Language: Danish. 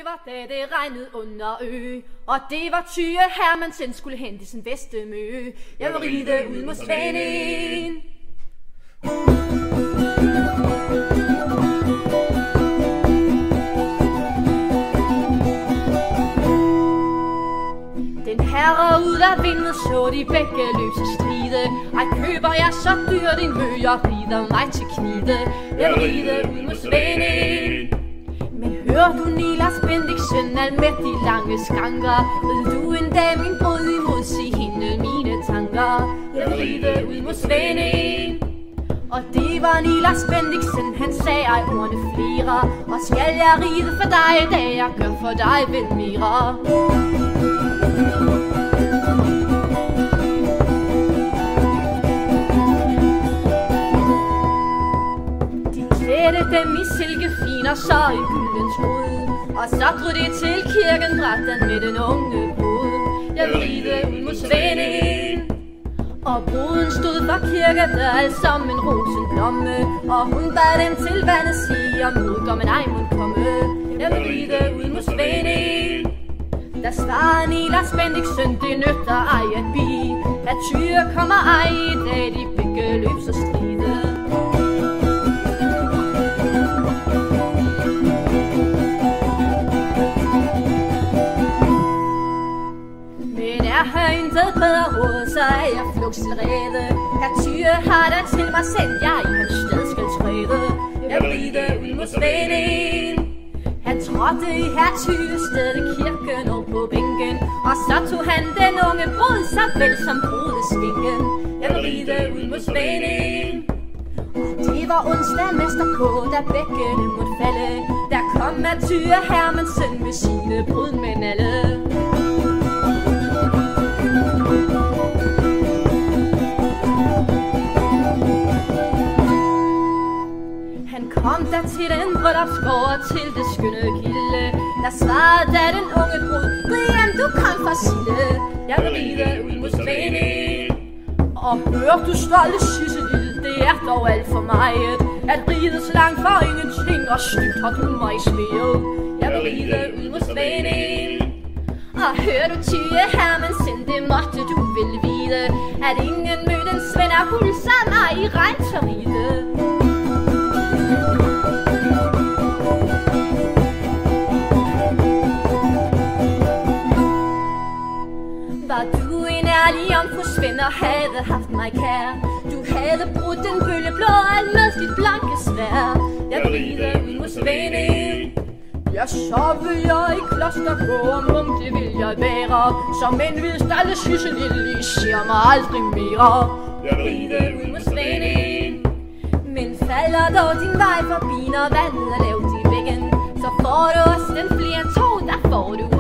var da det regnede under og det var Tyre Hermansen skulle hente sin bedste mø. Jeg vil ride ud mod Svanen. Den herre ud af vindet så de begge løse stride. Ej, køber jeg så dyrt en mø, og rider mig til knide. Jeg vil ride ud mod Svanen. Men hør du, Nilas Bendiksen, al med de lange skanker, vil du en dag min brud imod, sig hende mine tanker. Jeg vil ride ud mod Svanen. Og det var Nilas Bendiksen, han sagde ej ordene flere. Og skal jeg ride for dig, da jeg gør for dig vel mere. De klædte dem i silkefin og så i gyldens rod, og så drog de til kirken, bragte med den unge brud. Jeg vil ride ud mod Svanen. Og bruden stod for kirkedøren som en rosenblomme, og hun bad dem til vandet sige, om brudgommen ej må komme. Jeg vil ride ud mod Svanen. Der svarede Nilas Bendiksen, det nytter ej at bi, at Tyre kommer ej i dag, de begge løb så stride. Men er her intet bedre råd, så er jeg flugt til rede. At Tyre har der til mig sendt, jeg i hans sted skal træde. Jeg vil ride ud mod Svanen. Han trådte i herr Tyres sted i kirken og på bænken, og så tog han den unge brud, så vel som brudesvinken. Jeg vil ride ud mod Svanen. Og det var onsdag mester på, da bækkene måtte falde. Der kom at Tyre Hermansen med sine brud med nalle. Kom der til den bryllupsgård og til det skønne gilde. Der svarede da den unge brud, Brian, du kom fra Sille. Jeg vil ride ud mod Svanen. Og hør du stolte Sissel, det er dog alt for meget at ride så langt for ingenting, og stygt har du mig sværet. Jeg vil ride ud mod Svanen. Og hør du Tyre Hermansen, det måtte du vel vide, at ingen mødte en svend af hul som mig i regn til ride. Var du en ærlig jomfru Svend og havde haft mig kær, du havde brudt den bølgeblå al med dit blanke svær. Jeg vil ride ud mod Svanen. Ja, så vil jeg i kloster gå, og mum det vil jeg være, som en hvid stalle Sissel lille ser mig aldrig mere. Jeg vil ride ud mod Svanen. Men falder dog din vej forbi, når vandet er lavt i væggen, så får du også den flere to, der får du